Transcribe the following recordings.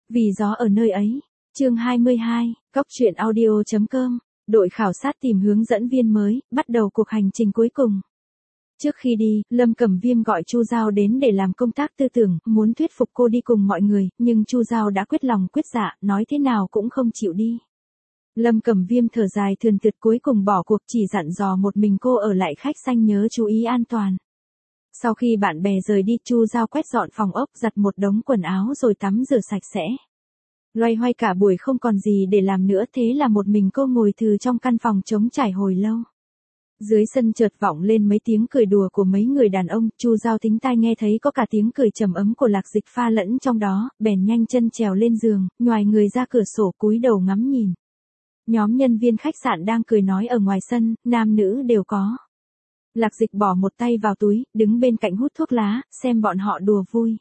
Vì gió ở nơi ấy. Chương 22, Góc truyện audio.com. Đội khảo sát tìm hướng dẫn viên mới, bắt đầu cuộc hành trình cuối cùng. Trước khi đi, Lâm Cẩm Viêm gọi Chu Giao đến để làm công tác tư tưởng, muốn thuyết phục cô đi cùng mọi người, nhưng Chu Giao đã quyết lòng quyết dạ, nói thế nào cũng không chịu đi. Lâm Cẩm Viêm thở dài thườn thượt cuối cùng bỏ cuộc, chỉ dặn dò một mình cô ở lại khách sanh nhớ chú ý an toàn. Sau khi bạn bè rời đi, Chu Giao quét dọn phòng ốc, giặt một đống quần áo rồi tắm rửa sạch sẽ. Loay hoay cả buổi không còn gì để làm nữa, thế là một mình cô ngồi thừ trong căn phòng trống trải hồi lâu. Dưới sân chợt vọng lên mấy tiếng cười đùa của mấy người đàn ông, Chu Giao thính tai nghe thấy có cả tiếng cười trầm ấm của Lạc Dịch pha lẫn trong đó, bèn nhanh chân trèo lên giường, nhoài người ra cửa sổ cúi đầu ngắm nhìn. Nhóm nhân viên khách sạn đang cười nói ở ngoài sân, nam nữ đều có. Lạc Dịch bỏ một tay vào túi, đứng bên cạnh hút thuốc lá, xem bọn họ đùa vui.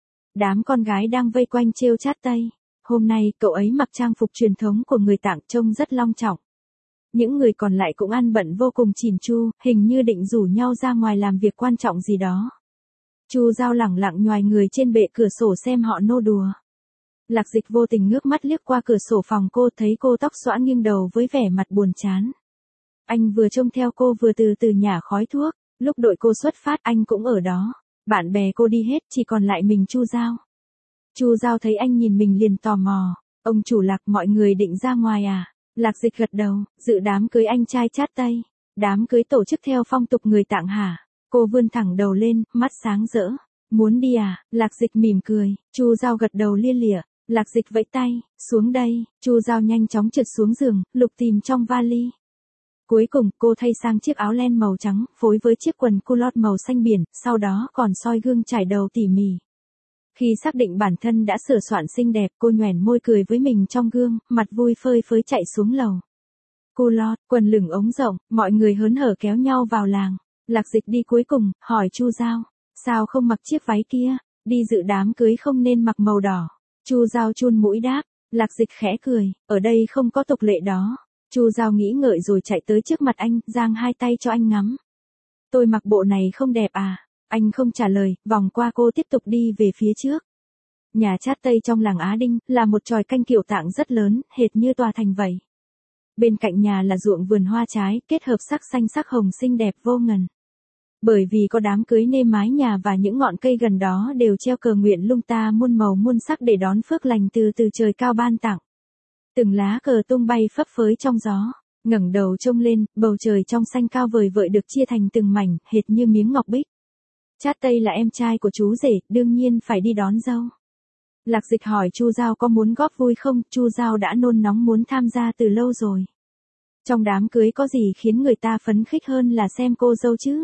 Đám con gái đang vây quanh trêu chát Tây. Hôm nay, cậu ấy mặc trang phục truyền thống của người Tạng trông rất long trọng. Những người còn lại cũng ăn bận vô cùng chỉn chu, hình như định rủ nhau ra ngoài làm việc quan trọng gì đó. Chu Giao lẳng lặng nhoài người trên bệ cửa sổ xem họ nô đùa. Lạc Dịch vô tình ngước mắt liếc qua cửa sổ phòng cô, thấy cô tóc xõa nghiêng đầu với vẻ mặt buồn chán. Anh vừa trông theo cô vừa từ từ nhả khói thuốc, lúc đội cô xuất phát anh cũng ở đó. Bạn bè cô đi hết, chỉ còn lại mình Chu Giao. Chu Giao thấy anh nhìn mình liền tò mò, ông chủ Lạc, mọi người định ra ngoài à? Lạc Dịch gật đầu, dự đám cưới anh trai chát Tây. Đám cưới tổ chức theo phong tục người Tạng hả? Cô vươn thẳng đầu lên, mắt sáng rỡ. Muốn đi à? Lạc Dịch mỉm cười, Chu Giao gật đầu lia lịa. Lạc Dịch vẫy tay, xuống đây. Chu Giao nhanh chóng trượt xuống giường, lục tìm trong vali. Cuối cùng, cô thay sang chiếc áo len màu trắng, phối với chiếc quần culotte màu xanh biển, sau đó còn soi gương trải đầu tỉ mỉ. Khi xác định bản thân đã sửa soạn xinh đẹp, cô nhoẻn môi cười với mình trong gương, mặt vui phơi phới chạy xuống lầu. Culotte, quần lửng ống rộng, mọi người hớn hở kéo nhau vào làng. Lạc Dịch đi cuối cùng, hỏi Chu Giao, sao không mặc chiếc váy kia, đi dự đám cưới không nên mặc màu đỏ. Chu Giao chun mũi đáp, Lạc Dịch khẽ cười, ở đây không có tục lệ đó. Chu Giao nghĩ ngợi rồi chạy tới trước mặt anh, giang hai tay cho anh ngắm. Tôi mặc bộ này không đẹp à? Anh không trả lời, vòng qua cô tiếp tục đi về phía trước. Nhà chát Tây trong làng Á Đinh, là một chòi canh kiểu Tạng rất lớn, hệt như tòa thành vậy. Bên cạnh nhà là ruộng vườn hoa trái, kết hợp sắc xanh sắc hồng xinh đẹp vô ngần. Bởi vì có đám cưới nên mái nhà và những ngọn cây gần đó đều treo cờ nguyện lung ta muôn màu muôn sắc để đón phước lành từ trời cao ban tặng. Từng lá cờ tung bay phấp phới trong gió, ngẩng đầu trông lên, bầu trời trong xanh cao vời vợi được chia thành từng mảnh, hệt như miếng ngọc bích. Chát Tây là em trai của chú rể, đương nhiên phải đi đón dâu. Lạc Dịch hỏi Chu Giao có muốn góp vui không, Chu Giao đã nôn nóng muốn tham gia từ lâu rồi. Trong đám cưới có gì khiến người ta phấn khích hơn là xem cô dâu chứ?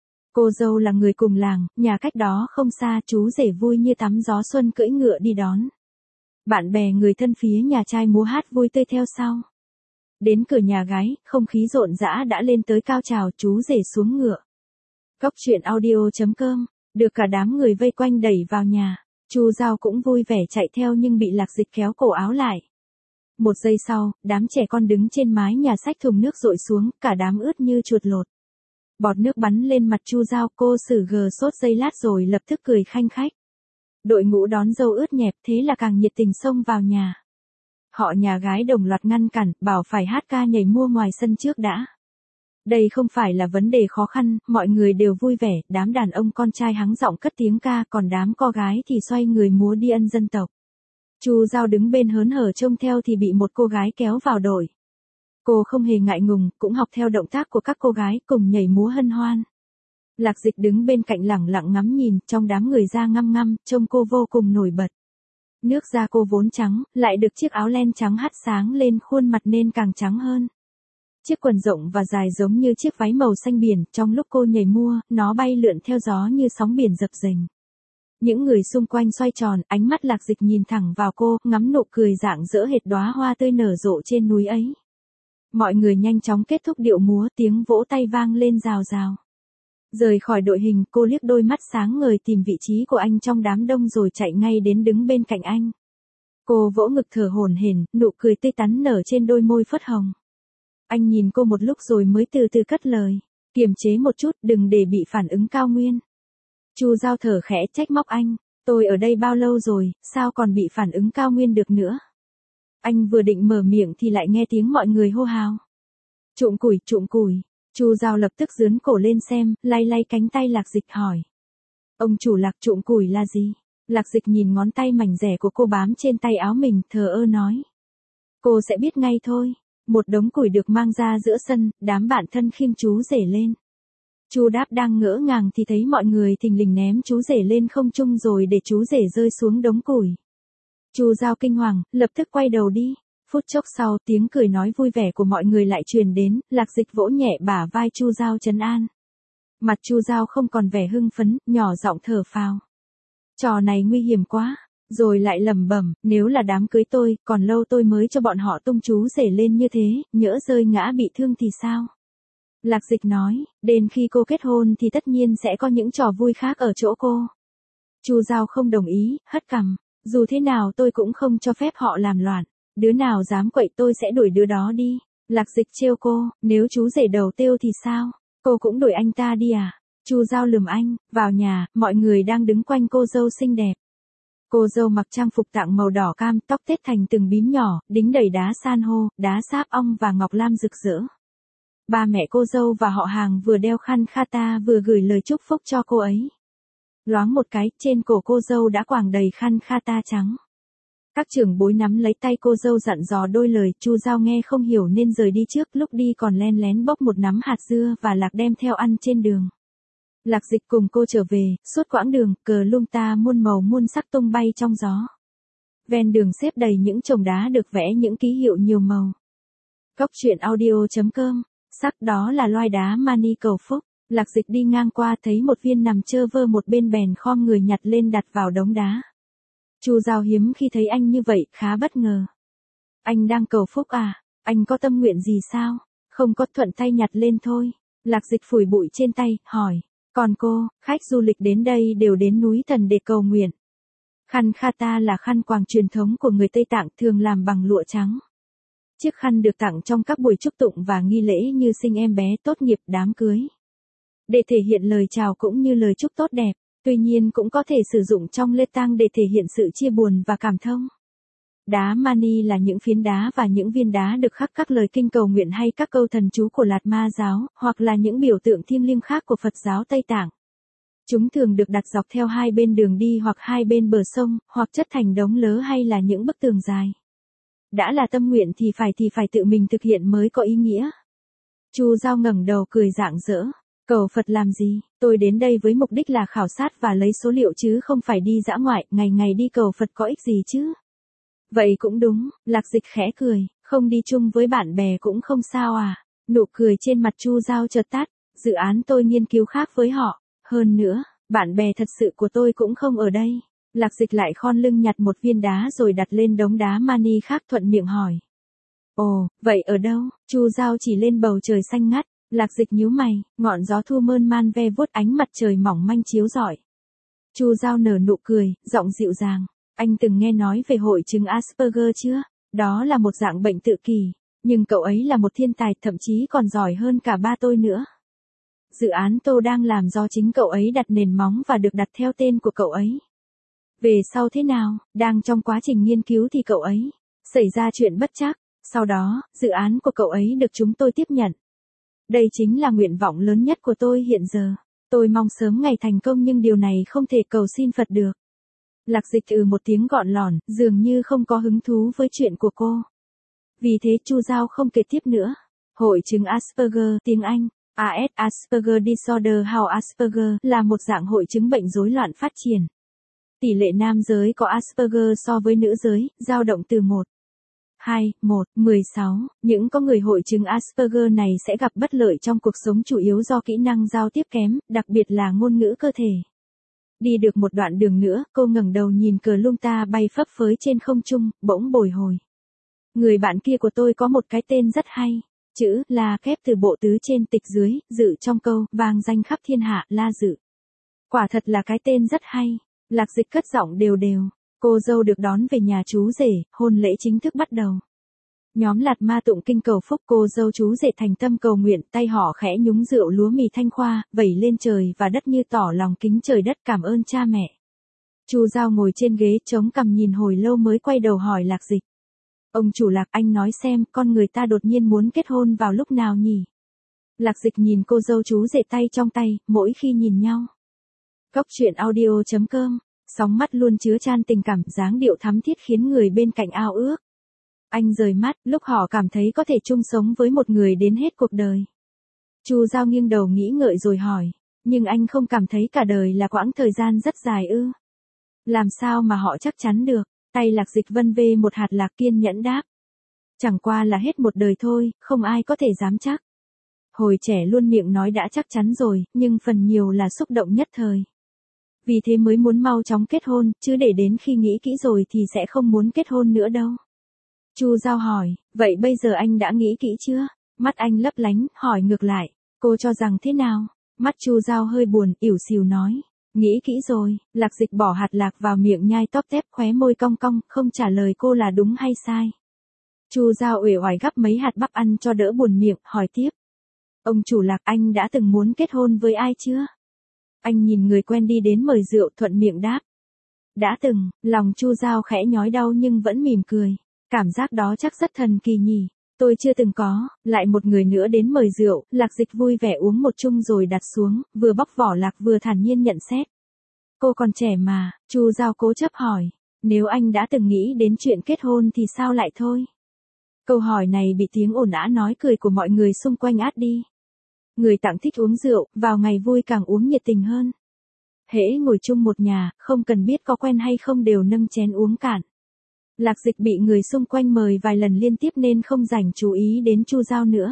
Cô dâu là người cùng làng, nhà cách đó không xa, chú rể vui như tắm gió xuân cưỡi ngựa đi đón. Bạn bè người thân phía nhà trai múa hát vui tươi theo sau. Đến cửa nhà gái, không khí rộn rã đã lên tới cao trào, chú rể xuống ngựa. Góc truyện audio.com, được cả đám người vây quanh đẩy vào nhà. Chu Giao cũng vui vẻ chạy theo nhưng bị Lạc Dịch kéo cổ áo lại. Một giây sau, đám trẻ con đứng trên mái nhà xách thùng nước dội xuống, cả đám ướt như chuột lột. Bọt nước bắn lên mặt Chu Giao, cô xử gờ sốt giây lát rồi lập tức cười khanh khách. Đội ngũ đón dâu ướt nhẹp, thế là càng nhiệt tình xông vào nhà. Họ nhà gái đồng loạt ngăn cản, bảo phải hát ca nhảy mua ngoài sân trước đã. Đây không phải là vấn đề khó khăn, mọi người đều vui vẻ, đám đàn ông con trai hắng giọng cất tiếng ca, còn đám co gái thì xoay người múa đi ân dân tộc. Chu Giao đứng bên hớn hở trông theo thì bị một cô gái kéo vào đội. Cô không hề ngại ngùng, cũng học theo động tác của các cô gái, cùng nhảy múa hân hoan. Lạc Dịch đứng bên cạnh lẳng lặng ngắm nhìn, trong đám người da ngăm ngăm, trông cô vô cùng nổi bật. Nước da cô vốn trắng, lại được chiếc áo len trắng hắt sáng lên khuôn mặt nên càng trắng hơn. Chiếc quần rộng và dài giống như chiếc váy màu xanh biển, trong lúc cô nhảy múa, nó bay lượn theo gió như sóng biển dập dềnh. Những người xung quanh xoay tròn, ánh mắt Lạc Dịch nhìn thẳng vào cô, ngắm nụ cười rạng rỡ hệt đóa hoa tươi nở rộ trên núi ấy. Mọi người nhanh chóng kết thúc điệu múa, tiếng vỗ tay vang lên rào rào. Rời khỏi đội hình, cô liếc đôi mắt sáng ngời tìm vị trí của anh trong đám đông rồi chạy ngay đến đứng bên cạnh anh. Cô vỗ ngực thở hổn hển, nụ cười tươi tắn nở trên đôi môi phớt hồng. Anh nhìn cô một lúc rồi mới từ từ cất lời, kiềm chế một chút, đừng để bị phản ứng cao nguyên. Chu Giao thở khẽ trách móc anh, Tôi ở đây bao lâu rồi, sao còn bị phản ứng cao nguyên được nữa? Anh vừa định mở miệng thì lại nghe tiếng mọi người hô hào. Trụm củi, trụm củi. Chu Giao lập tức giương cổ lên xem, lay lay cánh tay Lạc Dịch hỏi. Ông chủ Lạc, trụm củi là gì? Lạc Dịch nhìn ngón tay mảnh rẻ của cô bám trên tay áo mình, thờ ơ nói. Cô sẽ biết ngay thôi. Một đống củi được mang ra giữa sân, đám bạn thân khiêng chú rể lên. Chu Đáp đang ngỡ ngàng thì thấy mọi người thình lình ném chú rể lên không trung rồi để chú rể rơi xuống đống củi. Chu Giao kinh hoàng, lập tức quay đầu đi. Phút chốc sau, tiếng cười nói vui vẻ của mọi người lại truyền đến, Lạc Dịch vỗ nhẹ bả vai Chu Giao trấn an. Mặt Chu Giao không còn vẻ hưng phấn, nhỏ giọng thở phào. Trò này nguy hiểm quá. Rồi lại lẩm bẩm, nếu là đám cưới tôi, còn lâu tôi mới cho bọn họ tung chú rể lên như thế, nhỡ rơi ngã bị thương thì sao? Lạc Dịch nói, đến khi cô kết hôn thì tất nhiên sẽ có những trò vui khác ở chỗ cô. Chu Giao không đồng ý, hất cằm, dù thế nào tôi cũng không cho phép họ làm loạn, đứa nào dám quậy tôi sẽ đuổi đứa đó đi. Lạc Dịch trêu cô, nếu chú rể đầu tiêu thì sao? Cô cũng đuổi anh ta đi à? Chu Giao lườm anh, vào nhà, mọi người đang đứng quanh cô dâu xinh đẹp. Cô dâu mặc trang phục tặng màu đỏ cam, tóc tết thành từng bím nhỏ, đính đầy đá san hô, đá sáp ong và ngọc lam rực rỡ. Ba mẹ cô dâu và họ hàng vừa đeo khăn khata vừa gửi lời chúc phúc cho cô ấy. Loáng một cái, trên cổ cô dâu đã quàng đầy khăn khata trắng. Các trưởng bối nắm lấy tay cô dâu dặn dò đôi lời, Chu Giao nghe không hiểu nên rời đi trước, lúc đi còn len lén bốc một nắm hạt dưa và lạc đem theo ăn trên đường. Lạc Dịch cùng cô trở về, suốt quãng đường, cờ lung ta muôn màu muôn sắc tung bay trong gió. Ven đường xếp đầy những chồng đá được vẽ những ký hiệu nhiều màu. Cốc truyện audio.com, sắc đó là loai đá mani cầu phúc. Lạc Dịch đi ngang qua thấy một viên nằm trơ vơ một bên bèn khom người nhặt lên đặt vào đống đá. Chu Giao hiếm khi thấy anh như vậy, khá bất ngờ. Anh đang cầu phúc à? Anh có tâm nguyện gì sao? Không có, thuận tay nhặt lên thôi. Lạc Dịch phủi bụi trên tay, hỏi. Còn cô, khách du lịch đến đây đều đến núi Thần để cầu nguyện. Khăn khata là khăn quàng truyền thống của người Tây Tạng, thường làm bằng lụa trắng. Chiếc khăn được tặng trong các buổi chúc tụng và nghi lễ như sinh em bé, tốt nghiệp, đám cưới. Để thể hiện lời chào cũng như lời chúc tốt đẹp, tuy nhiên cũng có thể sử dụng trong lễ tang để thể hiện sự chia buồn và cảm thông. Đá mani là những phiến đá và những viên đá được khắc các lời kinh cầu nguyện hay các câu thần chú của Lạt Ma giáo, hoặc là những biểu tượng thiêng liêng khác của Phật giáo Tây Tạng. Chúng thường được đặt dọc theo hai bên đường đi hoặc hai bên bờ sông, hoặc chất thành đống lớ hay là những bức tường dài. Đã là tâm nguyện thì phải tự mình thực hiện mới có ý nghĩa. Chu Giao ngẩng đầu cười rạng rỡ. Cầu Phật làm gì? Tôi đến đây với mục đích là khảo sát và lấy số liệu chứ không phải đi dã ngoại, ngày ngày đi cầu Phật có ích gì chứ? Vậy cũng đúng, Lạc Dịch khẽ cười, không đi chung với bạn bè cũng không sao à. Nụ cười trên mặt Chu Giao chợt tắt, dự án tôi nghiên cứu khác với họ, hơn nữa, bạn bè thật sự của tôi cũng không ở đây. Lạc Dịch lại khom lưng nhặt một viên đá rồi đặt lên đống đá mani khác, thuận miệng hỏi. Ồ, vậy ở đâu? Chu Giao chỉ lên bầu trời xanh ngắt. Lạc Dịch nhíu mày, ngọn gió thu mơn man ve vuốt ánh mặt trời mỏng manh chiếu rọi. Chu Giao nở nụ cười, giọng dịu dàng. Anh từng nghe nói về hội chứng Asperger chưa? Đó là một dạng bệnh tự kỷ, nhưng cậu ấy là một thiên tài, thậm chí còn giỏi hơn cả ba tôi nữa. Dự án tôi đang làm do chính cậu ấy đặt nền móng và được đặt theo tên của cậu ấy. Về sau thế nào, đang trong quá trình nghiên cứu thì cậu ấy xảy ra chuyện bất trắc, sau đó, dự án của cậu ấy được chúng tôi tiếp nhận. Đây chính là nguyện vọng lớn nhất của tôi hiện giờ. Tôi mong sớm ngày thành công nhưng điều này không thể cầu xin Phật được. Lạc Dịch một tiếng gọn lỏn, dường như không có hứng thú với chuyện của cô. Vì thế Chu Giao không kể tiếp nữa. Hội chứng Asperger, tiếng Anh, AS Asperger Disorder how Asperger là một dạng hội chứng bệnh rối loạn phát triển. Tỷ lệ nam giới có Asperger so với nữ giới, dao động từ 1,16. Những có người hội chứng Asperger này sẽ gặp bất lợi trong cuộc sống chủ yếu do kỹ năng giao tiếp kém, đặc biệt là ngôn ngữ cơ thể. Đi được một đoạn đường nữa, cô ngẩng đầu nhìn cờ lung ta bay phấp phới trên không trung, bỗng bồi hồi. Người bạn kia của tôi có một cái tên rất hay. Chữ La khép từ bộ tứ trên tịch dưới, dự trong câu, vang danh khắp thiên hạ, La Dự. Quả thật là cái tên rất hay. Lạc Dịch cất giọng đều đều. Cô dâu được đón về nhà chú rể, hôn lễ chính thức bắt đầu. Nhóm Lạt Ma tụng kinh cầu phúc, cô dâu chú rể thành tâm cầu nguyện, tay họ khẽ nhúng rượu lúa mì thanh khoa, vẩy lên trời và đất như tỏ lòng kính trời đất cảm ơn cha mẹ. Chu Giao ngồi trên ghế chống cằm nhìn hồi lâu mới quay đầu hỏi Lạc Dịch. Ông chủ Lạc, anh nói xem, con người ta đột nhiên muốn kết hôn vào lúc nào nhỉ? Lạc Dịch nhìn cô dâu chú rể tay trong tay, mỗi khi nhìn nhau. Cốc truyện audio.com, sóng mắt luôn chứa chan tình cảm, dáng điệu thắm thiết khiến người bên cạnh ao ước. Anh rời mắt, lúc họ cảm thấy có thể chung sống với một người đến hết cuộc đời. Chu Giao nghiêng đầu nghĩ ngợi rồi hỏi, nhưng anh không cảm thấy cả đời là quãng thời gian rất dài ư? Làm sao mà họ chắc chắn được? Tay Lạc Dịch vân vê một hạt lạc kiên nhẫn đáp. Chẳng qua là hết một đời thôi, không ai có thể dám chắc. Hồi trẻ luôn miệng nói đã chắc chắn rồi, nhưng phần nhiều là xúc động nhất thời. Vì thế mới muốn mau chóng kết hôn, chứ để đến khi nghĩ kỹ rồi thì sẽ không muốn kết hôn nữa đâu. Chu Giao hỏi, vậy bây giờ anh đã nghĩ kỹ chưa? Mắt anh lấp lánh, hỏi ngược lại, cô cho rằng thế nào? Mắt Chu Giao hơi buồn, ỉu xìu nói, nghĩ kỹ rồi. Lạc Dịch bỏ hạt lạc vào miệng nhai tóp tép, khóe môi cong cong, không trả lời cô là đúng hay sai. Chu Giao uể oải gắp mấy hạt bắp ăn cho đỡ buồn miệng, hỏi tiếp. Ông chủ Lạc, anh đã từng muốn kết hôn với ai chưa? Anh nhìn người quen đi đến mời rượu, thuận miệng đáp. Đã từng. Lòng Chu Giao khẽ nhói đau nhưng vẫn mỉm cười. Cảm giác đó chắc rất thần kỳ nhỉ. Tôi chưa từng có. Lại một người nữa đến mời rượu, Lạc Dịch vui vẻ uống một chung rồi đặt xuống, vừa bóc vỏ lạc vừa thản nhiên nhận xét. Cô còn trẻ mà. Chu Giao cố chấp hỏi. Nếu anh đã từng nghĩ đến chuyện kết hôn thì sao lại thôi? Câu hỏi này bị tiếng ồn ào nói cười của mọi người xung quanh át đi. Người tặng thích uống rượu, vào ngày vui càng uống nhiệt tình hơn. Hễ ngồi chung một nhà, không cần biết có quen hay không đều nâng chén uống cạn. Lạc Dịch bị người xung quanh mời vài lần liên tiếp nên không dành chú ý đến Chu Giao nữa.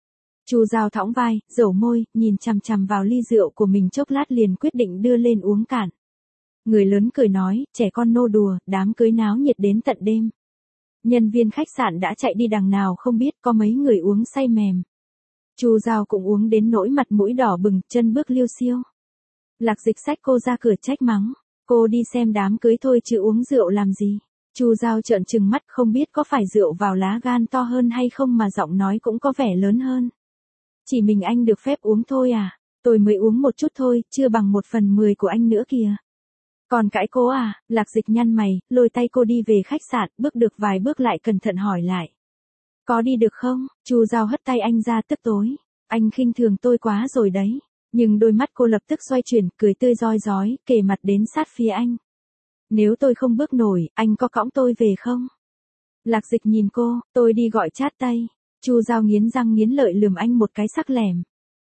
Chu Giao thõng vai, dẩu môi, nhìn chằm chằm vào ly rượu của mình chốc lát liền quyết định đưa lên uống cạn. Người lớn cười nói, trẻ con nô đùa, đám cưới náo nhiệt đến tận đêm. Nhân viên khách sạn đã chạy đi đằng nào không biết, có mấy người uống say mềm. Chu Giao cũng uống đến nỗi mặt mũi đỏ bừng, chân bước liêu xiêu. Lạc Dịch xách cô ra cửa trách mắng, cô đi xem đám cưới thôi chứ uống rượu làm gì. Chu Giao trợn trừng mắt, không biết có phải rượu vào lá gan to hơn hay không mà giọng nói cũng có vẻ lớn hơn. Chỉ mình anh được phép uống thôi à? Tôi mới uống một chút thôi, chưa bằng 1/10 của anh nữa kìa. Còn cãi cô à? Lạc Dịch nhăn mày, lôi tay cô đi về khách sạn, bước được vài bước lại cẩn thận hỏi lại. Có đi được không? Chu Giao hất tay anh ra tức tối. Anh khinh thường tôi quá rồi đấy. Nhưng đôi mắt cô lập tức xoay chuyển, cười tươi rói rói, kề mặt đến sát phía anh. Nếu tôi không bước nổi, anh có cõng tôi về không? Lạc Dịch nhìn cô, tôi đi gọi chát tây. Chu Giao nghiến răng nghiến lợi lườm anh một cái sắc lẻm.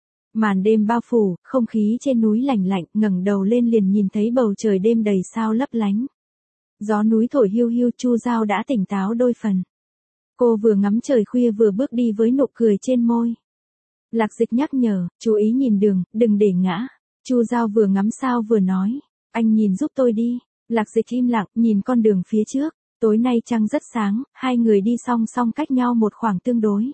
Màn đêm bao phủ, không khí trên núi lạnh lạnh, ngẩng đầu lên liền nhìn thấy bầu trời đêm đầy sao lấp lánh. Gió núi thổi hiu hiu, Chu Giao đã tỉnh táo đôi phần. Cô vừa ngắm trời khuya vừa bước đi với nụ cười trên môi. Lạc Dịch nhắc nhở, chú ý nhìn đường, đừng để ngã. Chu Giao vừa ngắm sao vừa nói, anh nhìn giúp tôi đi. Lạc Dịch im lặng, nhìn con đường phía trước. Tối nay trăng rất sáng, hai người đi song song cách nhau một khoảng tương đối.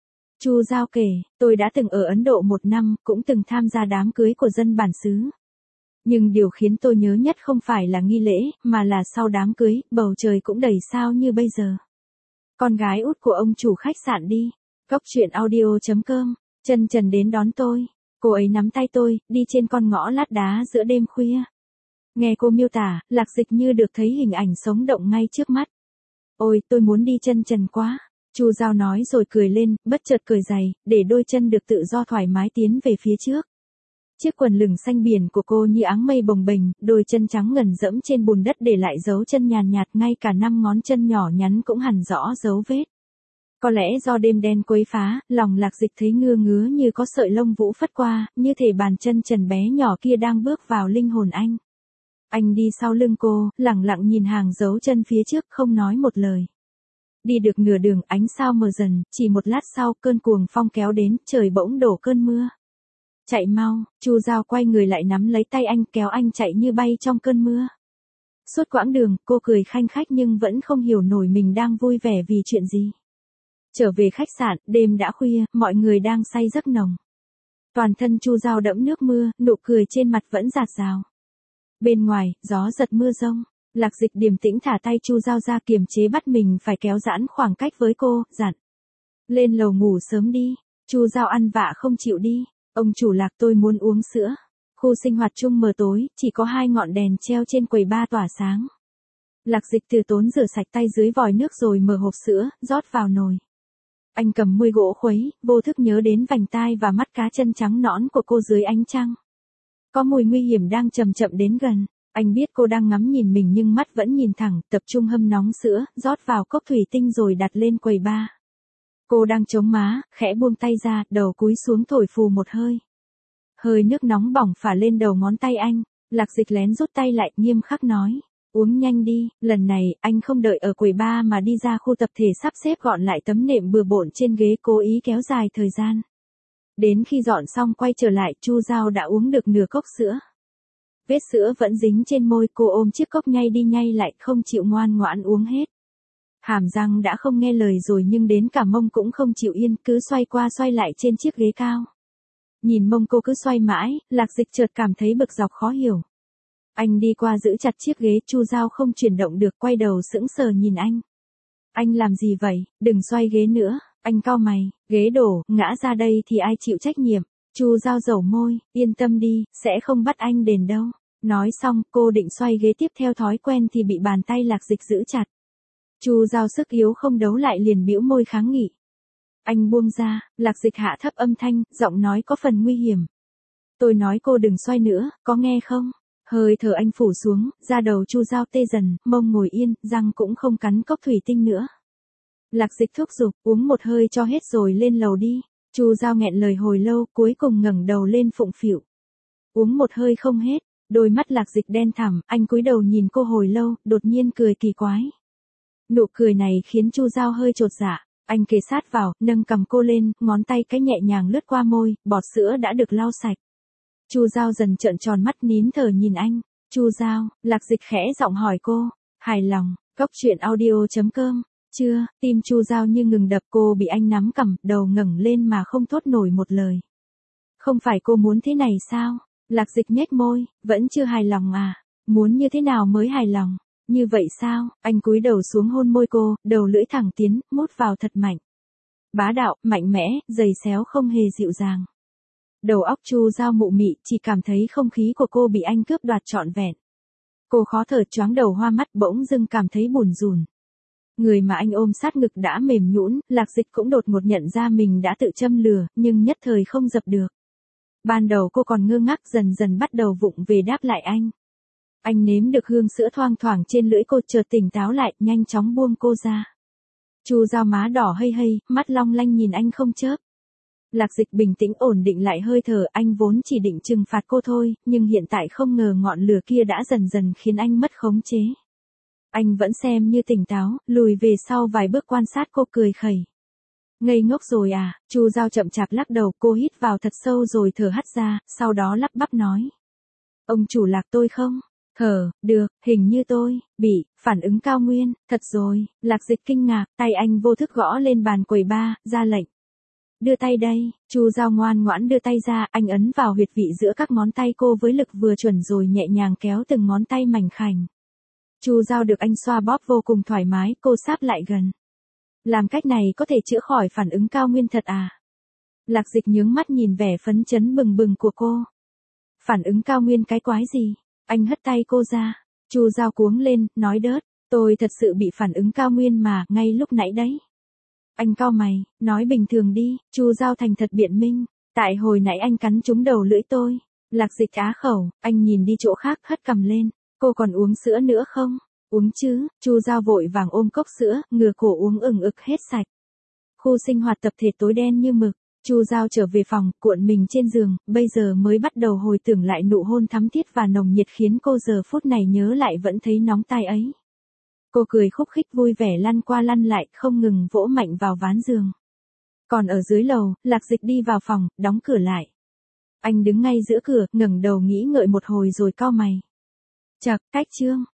Chu Giao kể, tôi đã từng ở Ấn Độ 1 năm, cũng từng tham gia đám cưới của dân bản xứ. Nhưng điều khiến tôi nhớ nhất không phải là nghi lễ, mà là sau đám cưới, bầu trời cũng đầy sao như bây giờ. Con gái út của ông chủ khách sạn đi. Cốc truyện audio.com, Chân Trần đến đón tôi. Cô ấy nắm tay tôi, đi trên con ngõ lát đá giữa đêm khuya. Nghe cô miêu tả, Lạc Dịch như được thấy hình ảnh sống động ngay trước mắt. Ôi, tôi muốn đi chân trần quá. Chu Giao nói rồi cười lên, bất chợt cởi giày, để đôi chân được tự do thoải mái tiến về phía trước. Chiếc quần lửng xanh biển của cô như áng mây bồng bềnh, đôi chân trắng ngần dẫm trên bùn đất để lại dấu chân nhàn nhạt, ngay cả 5 ngón chân nhỏ nhắn cũng hằn rõ dấu vết. Có lẽ do đêm đen quấy phá, lòng Lạc Dịch thấy ngứa ngứa như có sợi lông vũ phất qua, như thể bàn chân trần bé nhỏ kia đang bước vào linh hồn anh. Anh đi sau lưng cô, lẳng lặng nhìn hàng dấu chân phía trước, không nói một lời. Đi được nửa đường, ánh sao mờ dần, chỉ một lát sau, cơn cuồng phong kéo đến, trời bỗng đổ cơn mưa. Chạy mau. Chu Giao quay người lại nắm lấy tay anh, kéo anh chạy như bay trong cơn mưa. Suốt quãng đường, cô cười khanh khách nhưng vẫn không hiểu nổi mình đang vui vẻ vì chuyện gì. Trở về khách sạn, đêm đã khuya, mọi người đang say giấc nồng. Toàn thân Chu Giao đẫm nước mưa, nụ cười trên mặt vẫn rạt rào. Bên ngoài, gió giật mưa rông. Lạc Dịch điềm tĩnh thả tay Chu Giao ra, kiềm chế bắt mình phải kéo giãn khoảng cách với cô, dặn. Lên lầu ngủ sớm đi. Chu Giao ăn vạ không chịu đi. Ông chủ Lạc, tôi muốn uống sữa. Khu sinh hoạt chung mờ tối, chỉ có 2 ngọn đèn treo trên quầy bar tỏa sáng. Lạc Dịch từ tốn rửa sạch tay dưới vòi nước rồi mở hộp sữa, rót vào nồi. Anh cầm muôi gỗ khuấy, vô thức nhớ đến vành tai và mắt cá chân trắng nõn của cô dưới ánh trăng. Có mùi nguy hiểm đang chậm chậm đến gần. Anh biết cô đang ngắm nhìn mình nhưng mắt vẫn nhìn thẳng, tập trung hâm nóng sữa, rót vào cốc thủy tinh rồi đặt lên quầy bar. Cô đang chống má, khẽ buông tay ra, đầu cúi xuống thổi phù một hơi. Hơi nước nóng bỏng phả lên đầu ngón tay anh. Lạc Dịch lén rút tay lại, nghiêm khắc nói. Uống nhanh đi, lần này, anh không đợi ở quầy bar mà đi ra khu tập thể sắp xếp gọn lại tấm nệm bừa bộn trên ghế, cố ý kéo dài thời gian. Đến khi dọn xong quay trở lại, Chu Giao đã uống được nửa cốc sữa. Vết sữa vẫn dính trên môi, cô ôm chiếc cốc nhay đi nhay lại, không chịu ngoan ngoãn uống hết. Hàm răng đã không nghe lời rồi nhưng đến cả mông cũng không chịu yên, cứ xoay qua xoay lại trên chiếc ghế cao. Nhìn mông cô cứ xoay mãi, Lạc Dịch chợt cảm thấy bực dọc khó hiểu. Anh đi qua giữ chặt chiếc ghế, Chu Giao không chuyển động được, quay đầu sững sờ nhìn anh. Anh làm gì vậy, đừng xoay ghế nữa, anh cau mày, ghế đổ, ngã ra đây thì ai chịu trách nhiệm. Chu Giao dẩu môi, yên tâm đi, sẽ không bắt anh đền đâu. Nói xong, cô định xoay ghế tiếp theo thói quen thì bị bàn tay Lạc Dịch giữ chặt. Chu Giao sức yếu không đấu lại liền bĩu môi kháng nghị. Anh buông ra, Lạc Dịch hạ thấp âm thanh, giọng nói có phần nguy hiểm. Tôi nói cô đừng xoay nữa, có nghe không? Hơi thở anh phủ xuống, da đầu Chu Giao tê dần, mông ngồi yên, răng cũng không cắn cốc thủy tinh nữa. Lạc Dịch thúc giục, uống một hơi cho hết rồi lên lầu đi. Chu Giao nghẹn lời hồi lâu, cuối cùng ngẩng đầu lên phụng phịu. Uống một hơi không hết, đôi mắt Lạc Dịch đen thẳm, anh cúi đầu nhìn cô hồi lâu, đột nhiên cười kỳ quái. Nụ cười này khiến Chu Giao hơi chột dạ, anh kề sát vào, nâng cầm cô lên, ngón tay cái nhẹ nhàng lướt qua môi, bọt sữa đã được lau sạch. Chu Giao dần trợn tròn mắt nín thở nhìn anh. Chu Giao, Lạc Dịch khẽ giọng hỏi cô. Hài lòng, cốc truyện audio.com. Chưa, tim Chu Giao như ngừng đập, cô bị anh nắm cằm, đầu ngẩng lên mà không thốt nổi một lời. Không phải cô muốn thế này sao? Lạc Dịch nhếch môi, vẫn chưa hài lòng à? Muốn như thế nào mới hài lòng? Như vậy sao? Anh cúi đầu xuống hôn môi cô, đầu lưỡi thẳng tiến, mút vào thật mạnh. Bá đạo, mạnh mẽ, dày xéo không hề dịu dàng. Đầu óc Chu Giao mụ mị, chỉ cảm thấy không khí của cô bị anh cướp đoạt trọn vẹn. Cô khó thở, choáng đầu hoa mắt, bỗng dưng cảm thấy bủn rủn. Người mà anh ôm sát ngực đã mềm nhũn, Lạc Dịch cũng đột ngột nhận ra mình đã tự châm lửa, nhưng nhất thời không dập được. Ban đầu cô còn ngơ ngác, dần dần bắt đầu vụng về đáp lại anh. Anh nếm được hương sữa thoang thoảng trên lưỡi cô, chợt tỉnh táo lại, nhanh chóng buông cô ra. Chu Giao má đỏ hây hây, mắt long lanh nhìn anh không chớp. Lạc Dịch bình tĩnh ổn định lại hơi thở, anh vốn chỉ định trừng phạt cô thôi, nhưng hiện tại không ngờ ngọn lửa kia đã dần dần khiến anh mất khống chế. Anh vẫn xem như tỉnh táo, lùi về sau vài bước quan sát cô, cười khẩy. Ngây ngốc rồi à? Chu Giao chậm chạp lắc đầu, cô hít vào thật sâu rồi thở hắt ra, sau đó lắp bắp nói. Ông chủ Lạc tôi không? Được, hình như tôi, bị, phản ứng cao nguyên, thật rồi. Lạc Dịch kinh ngạc, tay anh vô thức gõ lên bàn quầy bar, ra lệnh. Đưa tay đây. Chu Giao ngoan ngoãn đưa tay ra, anh ấn vào huyệt vị giữa các ngón tay cô với lực vừa chuẩn rồi nhẹ nhàng kéo từng ngón tay mảnh khảnh. Chu Giao được anh xoa bóp vô cùng thoải mái, cô sáp lại gần. Làm cách này có thể chữa khỏi phản ứng cao nguyên thật à? Lạc Dịch nhướng mắt nhìn vẻ phấn chấn bừng bừng của cô. Phản ứng cao nguyên cái quái gì? Anh hất tay cô ra. Chu Giao cuống lên, nói đớt, tôi thật sự bị phản ứng cao nguyên mà, ngay lúc nãy đấy. Anh cau mày, nói bình thường đi. Chu Giao thành thật biện minh. Tại hồi nãy anh cắn trúng đầu lưỡi tôi. Lạc Dịch á khẩu, anh nhìn đi chỗ khác, hất cằm lên. Cô còn uống sữa nữa không? Uống chứ. Chu Giao vội vàng ôm cốc sữa, ngửa cổ uống ừng ực hết sạch. Khu sinh hoạt tập thể tối đen như mực. Chu Giao trở về phòng, cuộn mình trên giường, bây giờ mới bắt đầu hồi tưởng lại nụ hôn thắm thiết và nồng nhiệt khiến cô giờ phút này nhớ lại vẫn thấy nóng tai ấy. Cô cười khúc khích vui vẻ lăn qua lăn lại, không ngừng vỗ mạnh vào ván giường. Còn ở dưới lầu, Lạc Dịch đi vào phòng, đóng cửa lại. Anh đứng ngay giữa cửa, ngẩng đầu nghĩ ngợi một hồi rồi cau mày. Chậc, cách chương.